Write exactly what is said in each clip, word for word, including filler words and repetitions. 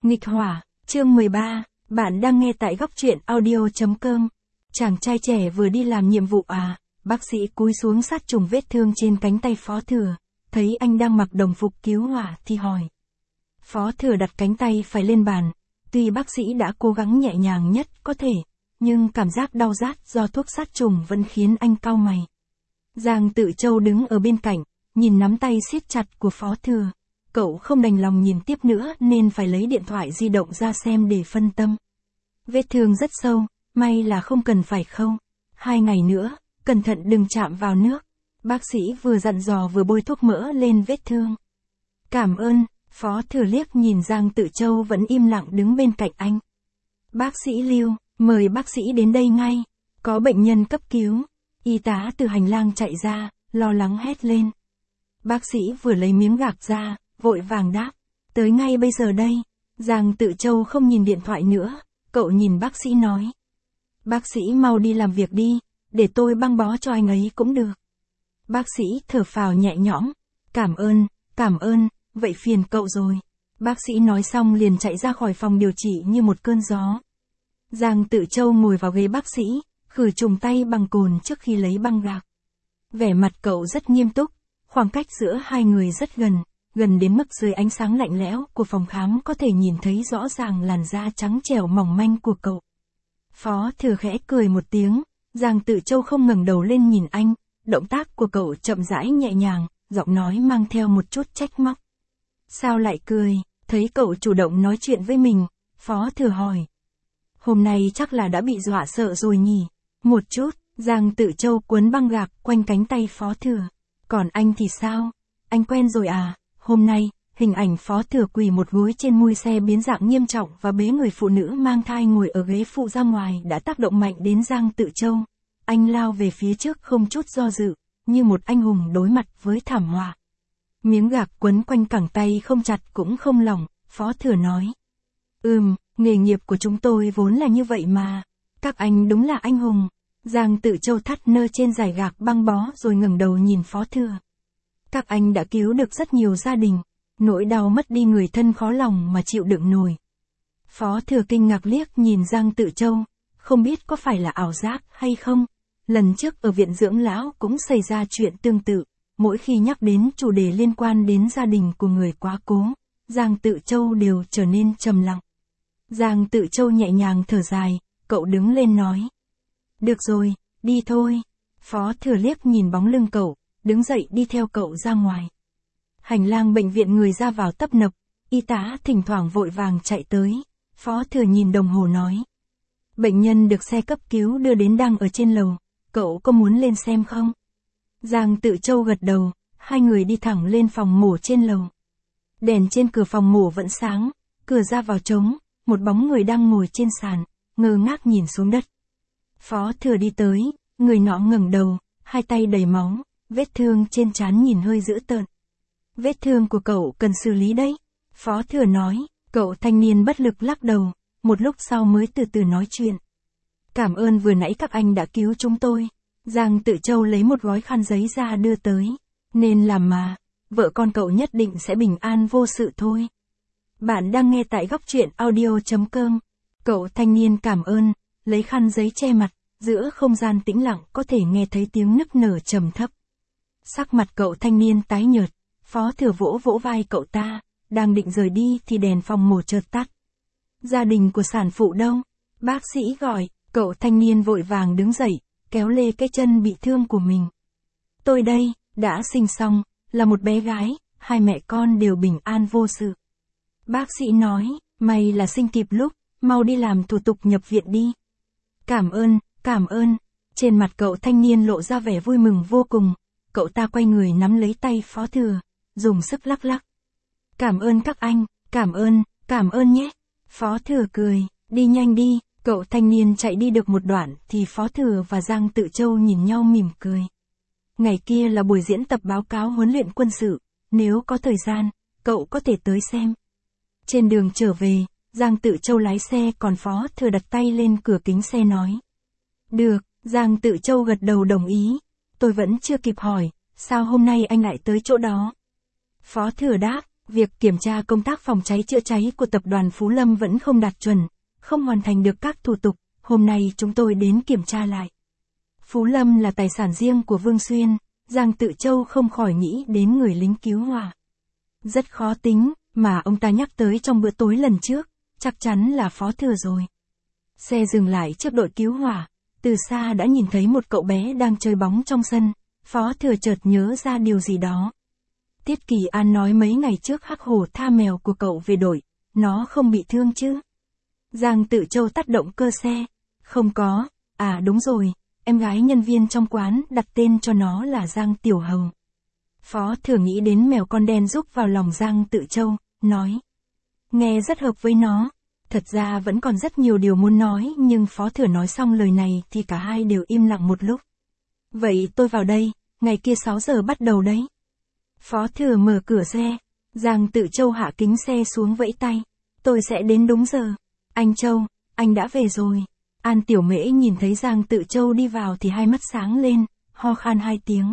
Nghịch hỏa, chương mười ba, bạn đang nghe tại góc truyện audio chấm com. Chàng trai trẻ vừa đi làm nhiệm vụ à, bác sĩ cúi xuống sát trùng vết thương trên cánh tay Phó Thừa, thấy anh đang mặc đồng phục cứu hỏa thì hỏi. Phó Thừa đặt cánh tay phải lên bàn, tuy bác sĩ đã cố gắng nhẹ nhàng nhất có thể, nhưng cảm giác đau rát do thuốc sát trùng vẫn khiến anh cau mày. Giang Tự Châu đứng ở bên cạnh, nhìn nắm tay siết chặt của Phó Thừa. Cậu không đành lòng nhìn tiếp nữa nên phải lấy điện thoại di động ra xem để phân tâm. Vết thương rất sâu, may là không cần phải khâu. Hai ngày nữa, cẩn thận đừng chạm vào nước. Bác sĩ vừa dặn dò vừa bôi thuốc mỡ lên vết thương. Cảm ơn, Phó Thừa liếc nhìn Giang Tự Châu vẫn im lặng đứng bên cạnh anh. Bác sĩ Lưu, mời bác sĩ đến đây ngay. Có bệnh nhân cấp cứu. Y tá từ hành lang chạy ra, lo lắng hét lên. Bác sĩ vừa lấy miếng gạc ra, vội vàng đáp. Tới ngay bây giờ đây. Giang Tự Châu không nhìn điện thoại nữa, cậu nhìn bác sĩ nói. Bác sĩ mau đi làm việc đi, để tôi băng bó cho anh ấy cũng được. Bác sĩ thở phào nhẹ nhõm. Cảm ơn, cảm ơn, vậy phiền cậu rồi. Bác sĩ nói xong liền chạy ra khỏi phòng điều trị như một cơn gió. Giang Tự Châu ngồi vào ghế bác sĩ, khử trùng tay bằng cồn trước khi lấy băng gạc. Vẻ mặt cậu rất nghiêm túc, khoảng cách giữa hai người rất gần. Gần đến mức dưới ánh sáng lạnh lẽo của phòng khám có thể nhìn thấy rõ ràng làn da trắng trẻo mỏng manh của cậu. Phó Thừa khẽ cười một tiếng, Giang Tự Châu không ngẩng đầu lên nhìn anh, động tác của cậu chậm rãi nhẹ nhàng, giọng nói mang theo một chút trách móc. Sao lại cười, thấy cậu chủ động nói chuyện với mình, Phó Thừa hỏi. Hôm nay chắc là đã bị dọa sợ rồi nhỉ? Một chút, Giang Tự Châu quấn băng gạc quanh cánh tay Phó Thừa. Còn anh thì sao? Anh quen rồi à? Hôm nay, hình ảnh Phó Thừa quỳ một gối trên mui xe biến dạng nghiêm trọng và bế người phụ nữ mang thai ngồi ở ghế phụ ra ngoài đã tác động mạnh đến Giang Tự Châu. Anh lao về phía trước không chút do dự, như một anh hùng đối mặt với thảm họa. Miếng gạc quấn quanh cẳng tay không chặt cũng không lỏng, Phó Thừa nói. Ừm, nghề nghiệp của chúng tôi vốn là như vậy mà. Các anh đúng là anh hùng. Giang Tự Châu thắt nơ trên dải gạc băng bó rồi ngẩng đầu nhìn Phó Thừa. Các anh đã cứu được rất nhiều gia đình, nỗi đau mất đi người thân khó lòng mà chịu đựng nổi. Phó Thừa kinh ngạc liếc nhìn Giang Tự Châu, không biết có phải là ảo giác hay không. Lần trước ở viện dưỡng lão cũng xảy ra chuyện tương tự, mỗi khi nhắc đến chủ đề liên quan đến gia đình của người quá cố, Giang Tự Châu đều trở nên trầm lặng. Giang Tự Châu nhẹ nhàng thở dài, cậu đứng lên nói. Được rồi, đi thôi. Phó Thừa liếc nhìn bóng lưng cậu, đứng dậy đi theo cậu ra ngoài. Hành lang bệnh viện người ra vào tấp nập, y tá thỉnh thoảng vội vàng chạy tới. Phó Thừa nhìn đồng hồ nói. Bệnh nhân được xe cấp cứu đưa đến đang ở trên lầu, cậu có muốn lên xem không? Giang Tự Châu gật đầu, hai người đi thẳng lên phòng mổ trên lầu. Đèn trên cửa phòng mổ vẫn sáng, cửa ra vào trống, một bóng người đang ngồi trên sàn, ngơ ngác nhìn xuống đất. Phó Thừa đi tới, người nọ ngẩng đầu, hai tay đầy máu, vết thương trên trán nhìn hơi dữ tợn. Vết thương của cậu cần xử lý đấy. Phó Thừa nói, cậu thanh niên bất lực lắc đầu, một lúc sau mới từ từ nói chuyện. Cảm ơn vừa nãy các anh đã cứu chúng tôi. Giang Tự Châu lấy một gói khăn giấy ra đưa tới. Nên làm mà, vợ con cậu nhất định sẽ bình an vô sự thôi. Bạn đang nghe tại góc truyện audio chấm com. Cậu thanh niên cảm ơn, lấy khăn giấy che mặt, giữa không gian tĩnh lặng có thể nghe thấy tiếng nức nở trầm thấp. Sắc mặt cậu thanh niên tái nhợt, Phó Thừa vỗ vỗ vai cậu ta, đang định rời đi thì đèn phòng mổ chợt tắt. Gia đình của sản phụ đâu? Bác sĩ gọi, cậu thanh niên vội vàng đứng dậy, kéo lê cái chân bị thương của mình. Tôi đây, đã sinh xong, là một bé gái, hai mẹ con đều bình an vô sự. Bác sĩ nói, may là sinh kịp lúc, mau đi làm thủ tục nhập viện đi. Cảm ơn, cảm ơn. Trên mặt cậu thanh niên lộ ra vẻ vui mừng vô cùng, cậu ta quay người nắm lấy tay Phó Thừa, dùng sức lắc lắc. Cảm ơn các anh, cảm ơn, cảm ơn nhé. Phó Thừa cười, đi nhanh đi. Cậu thanh niên chạy đi được một đoạn thì Phó Thừa và Giang Tự Châu nhìn nhau mỉm cười. Ngày kia là buổi diễn tập báo cáo huấn luyện quân sự, nếu có thời gian, cậu có thể tới xem. Trên đường trở về, Giang Tự Châu lái xe còn Phó Thừa đặt tay lên cửa kính xe nói. Được, Giang Tự Châu gật đầu đồng ý. Tôi vẫn chưa kịp hỏi, sao hôm nay anh lại tới chỗ đó? Phó Thừa đáp, Việc kiểm tra công tác phòng cháy chữa cháy của tập đoàn Phú Lâm vẫn không đạt chuẩn, không hoàn thành được các thủ tục, hôm nay chúng tôi đến kiểm tra lại. Phú Lâm là tài sản riêng của Vương Xuyên, Giang Tự Châu không khỏi nghĩ đến người lính cứu hỏa. Rất khó tính, mà ông ta nhắc tới trong bữa tối lần trước, chắc chắn là Phó Thừa rồi. Xe dừng lại trước đội cứu hỏa, từ xa đã nhìn thấy một cậu bé đang chơi bóng trong sân, Phó Thừa chợt nhớ ra điều gì đó. Tiết Kỳ An nói mấy ngày trước Hắc Hổ tha mèo của cậu về đội, nó không bị thương chứ? Giang Tự Châu tắt động cơ xe. Không có, à đúng rồi, em gái nhân viên trong quán đặt tên cho nó là Giang Tiểu Hầu. Phó Thừa nghĩ đến mèo con đen rúc vào lòng Giang Tự Châu, nói. Nghe rất hợp với nó. Thật ra vẫn còn rất nhiều điều muốn nói nhưng Phó Thừa nói xong lời này thì cả hai đều im lặng một lúc. Vậy tôi vào đây, ngày kia sáu giờ bắt đầu đấy. Phó Thừa mở cửa xe, Giang Tự Châu hạ kính xe xuống vẫy tay. Tôi sẽ đến đúng giờ. Anh Châu, anh đã về rồi. An Tiểu Mễ nhìn thấy Giang Tự Châu đi vào thì hai mắt sáng lên, ho khan hai tiếng.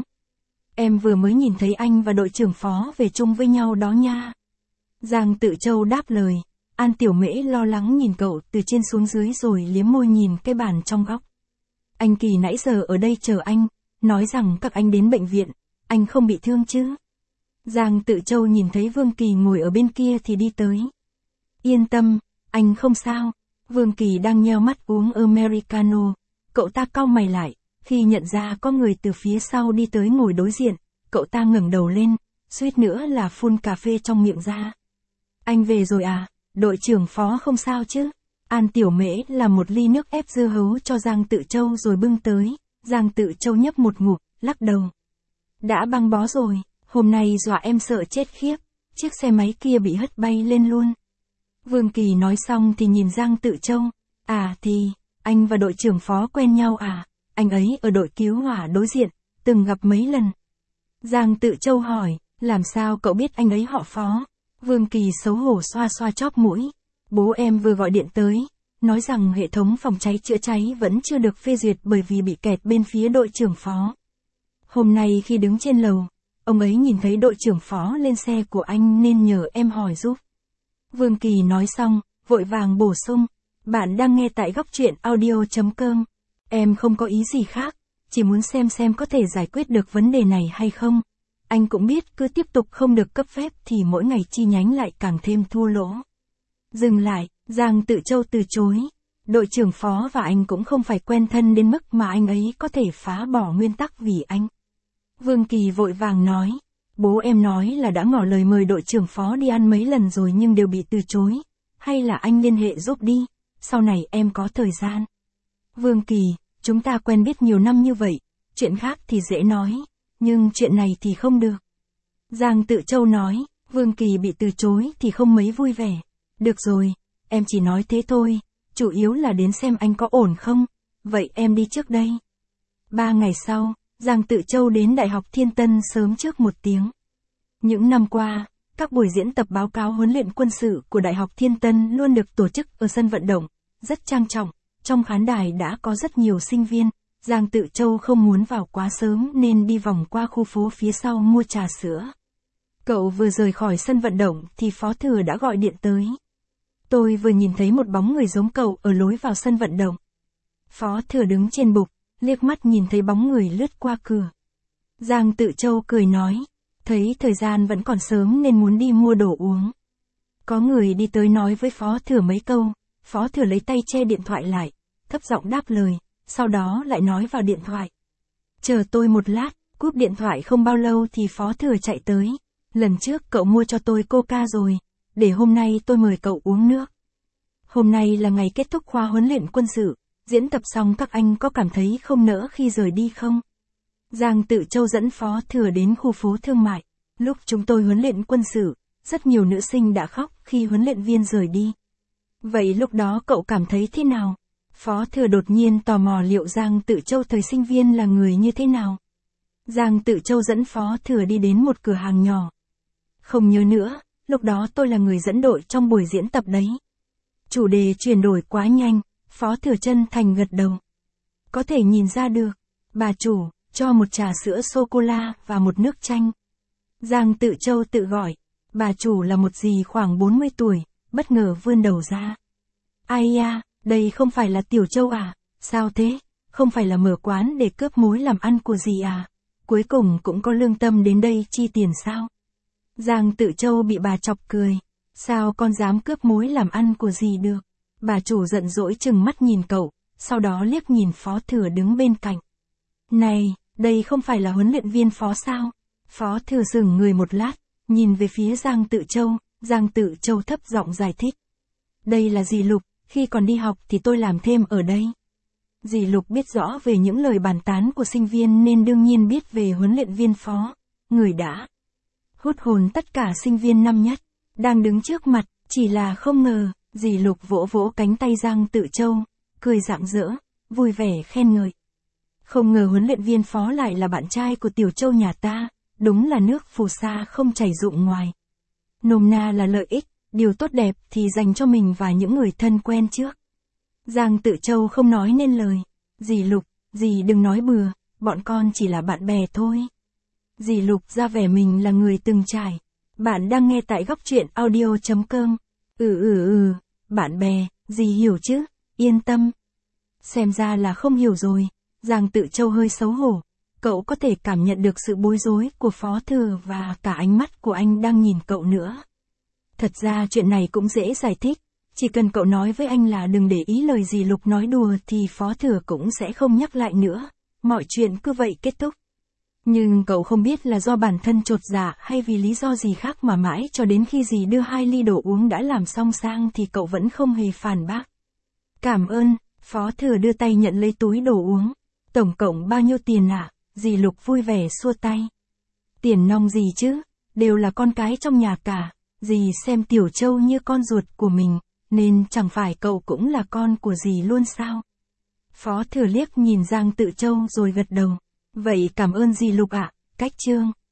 Em vừa mới nhìn thấy anh và đội trưởng Phó về chung với nhau đó nha. Giang Tự Châu đáp lời. An Tiểu Mễ lo lắng nhìn cậu từ trên xuống dưới rồi liếm môi nhìn cái bàn trong góc. Anh Kỳ nãy giờ ở đây chờ anh, nói rằng các anh đến bệnh viện, anh không bị thương chứ? Giang Tự Châu nhìn thấy Vương Kỳ ngồi ở bên kia thì đi tới. Yên tâm, anh không sao. Vương Kỳ đang nheo mắt uống Americano, cậu ta cau mày lại, khi nhận ra có người từ phía sau đi tới ngồi đối diện, cậu ta ngẩng đầu lên, suýt nữa là phun cà phê trong miệng ra. Anh về rồi à, đội trưởng Phó không sao chứ? An Tiểu Mễ làm một ly nước ép dưa hấu cho Giang Tự Châu rồi bưng tới, Giang Tự Châu nhấp một ngụm, lắc đầu. Đã băng bó rồi, hôm nay dọa em sợ chết khiếp, chiếc xe máy kia bị hất bay lên luôn. Vương Kỳ nói xong thì nhìn Giang Tự Châu, à thì, anh và đội trưởng Phó quen nhau à, anh ấy ở đội cứu hỏa đối diện, từng gặp mấy lần. Giang Tự Châu hỏi, làm sao cậu biết anh ấy họ Phó? Vương Kỳ xấu hổ xoa xoa chóp mũi, bố em vừa gọi điện tới, nói rằng hệ thống phòng cháy chữa cháy vẫn chưa được phê duyệt bởi vì bị kẹt bên phía đội trưởng Phó. Hôm nay khi đứng trên lầu, ông ấy nhìn thấy đội trưởng Phó lên xe của anh nên nhờ em hỏi giúp. Vương Kỳ nói xong, vội vàng bổ sung, bạn đang nghe tại góc truyện audio chấm com. Em không có ý gì khác, chỉ muốn xem xem có thể giải quyết được vấn đề này hay không. Anh cũng biết cứ tiếp tục không được cấp phép thì mỗi ngày chi nhánh lại càng thêm thua lỗ. Dừng lại, Giang Tự Châu từ chối. Đội trưởng Phó và anh cũng không phải quen thân đến mức mà anh ấy có thể phá bỏ nguyên tắc vì anh. Vương Kỳ vội vàng nói, bố em nói là đã ngỏ lời mời đội trưởng Phó đi ăn mấy lần rồi nhưng đều bị từ chối. Hay là anh liên hệ giúp đi, sau này em có thời gian. Vương Kỳ, chúng ta quen biết nhiều năm như vậy, chuyện khác thì dễ nói, nhưng chuyện này thì không được. Giang Tự Châu nói, Vương Kỳ bị từ chối thì không mấy vui vẻ. Được rồi, em chỉ nói thế thôi, chủ yếu là đến xem anh có ổn không, vậy em đi trước đây. Ba ngày sau, Giang Tự Châu đến Đại học Thiên Tân sớm trước một tiếng. Những năm qua, các buổi diễn tập báo cáo huấn luyện quân sự của Đại học Thiên Tân luôn được tổ chức ở sân vận động, rất trang trọng, trong khán đài đã có rất nhiều sinh viên. Giang Tự Châu không muốn vào quá sớm nên đi vòng qua khu phố phía sau mua trà sữa. Cậu vừa rời khỏi sân vận động thì Phó Thừa đã gọi điện tới. Tôi vừa nhìn thấy một bóng người giống cậu ở lối vào sân vận động. Phó Thừa đứng trên bục, liếc mắt nhìn thấy bóng người lướt qua cửa. Giang Tự Châu cười nói, thấy thời gian vẫn còn sớm nên muốn đi mua đồ uống. Có người đi tới nói với Phó Thừa mấy câu, Phó Thừa lấy tay che điện thoại lại, thấp giọng đáp lời, sau đó lại nói vào điện thoại. Chờ tôi một lát, cúp điện thoại không bao lâu thì Phó Thừa chạy tới. Lần trước cậu mua cho tôi Coca rồi, để hôm nay tôi mời cậu uống nước. Hôm nay là ngày kết thúc khóa huấn luyện quân sự, diễn tập xong các anh có cảm thấy không nỡ khi rời đi không? Giang Tự Châu dẫn Phó Thừa đến khu phố thương mại. Lúc chúng tôi huấn luyện quân sự, rất nhiều nữ sinh đã khóc khi huấn luyện viên rời đi. Vậy lúc đó cậu cảm thấy thế nào? Phó Thừa đột nhiên tò mò liệu Giang Tự Châu thời sinh viên là người như thế nào. Giang Tự Châu dẫn Phó Thừa đi đến một cửa hàng nhỏ. Không nhớ nữa, lúc đó tôi là người dẫn đội trong buổi diễn tập đấy. Chủ đề chuyển đổi quá nhanh, Phó Thừa chân thành gật đầu. Có thể nhìn ra được, bà chủ, cho một trà sữa sô-cô-la và một nước chanh. Giang Tự Châu tự gọi, Bà chủ là một dì khoảng bốn mươi tuổi, bất ngờ vươn đầu ra. Ai da, đây không phải là Tiểu Châu à, sao thế, không phải là mở quán để cướp mối làm ăn của dì à, cuối cùng cũng có lương tâm đến đây chi tiền sao? Giang Tự Châu bị bà chọc cười, sao con dám cướp mối làm ăn của dì được? Bà chủ giận dỗi chừng mắt nhìn cậu, sau đó liếc nhìn Phó Thừa đứng bên cạnh. Này, đây không phải là huấn luyện viên Phó sao? Phó Thừa sững người một lát, nhìn về phía Giang Tự Châu, Giang Tự Châu thấp giọng giải thích. Đây là dì Lục, khi còn đi học thì tôi làm thêm ở đây. Dì Lục biết rõ về những lời bàn tán của sinh viên nên đương nhiên biết về huấn luyện viên Phó, người đã hút hồn tất cả sinh viên năm nhất, đang đứng trước mặt, chỉ là không ngờ, dì Lục vỗ vỗ cánh tay Giang Tự Châu, cười rạng rỡ, vui vẻ khen ngợi. Không ngờ huấn luyện viên Phó lại là bạn trai của Tiểu Châu nhà ta, đúng là nước phù sa không chảy rụng ngoài. Nôm na là lợi ích, điều tốt đẹp thì dành cho mình và những người thân quen trước. Giang Tự Châu không nói nên lời. Dì Lục, dì đừng nói bừa, bọn con chỉ là bạn bè thôi. Dì Lục ra vẻ mình là người từng trải. Bạn đang nghe tại góc truyện audio chấm com. Ừ ừ ừ, bạn bè, dì hiểu chứ, yên tâm. Xem ra là không hiểu rồi. Giang Tự Châu hơi xấu hổ. Cậu có thể cảm nhận được sự bối rối của Phó Thừa và cả ánh mắt của anh đang nhìn cậu nữa. Thật ra chuyện này cũng dễ giải thích. Chỉ cần cậu nói với anh là đừng để ý lời dì Lục nói đùa thì Phó Thừa cũng sẽ không nhắc lại nữa. Mọi chuyện cứ vậy kết thúc. Nhưng cậu không biết là do bản thân chột dạ hay vì lý do gì khác mà mãi cho đến khi dì đưa hai ly đồ uống đã làm xong sang thì cậu vẫn không hề phản bác. Cảm ơn, Phó Thừa đưa tay nhận lấy túi đồ uống. Tổng cộng bao nhiêu tiền ạ? À? Dì Lục vui vẻ xua tay. Tiền nong gì chứ, đều là con cái trong nhà cả. Dì xem Tiểu Châu như con ruột của mình, nên chẳng phải cậu cũng là con của dì luôn sao? Phó Thừa liếc nhìn Giang Tự Châu rồi gật đầu. Vậy cảm ơn dì Lục ạ, cách chương.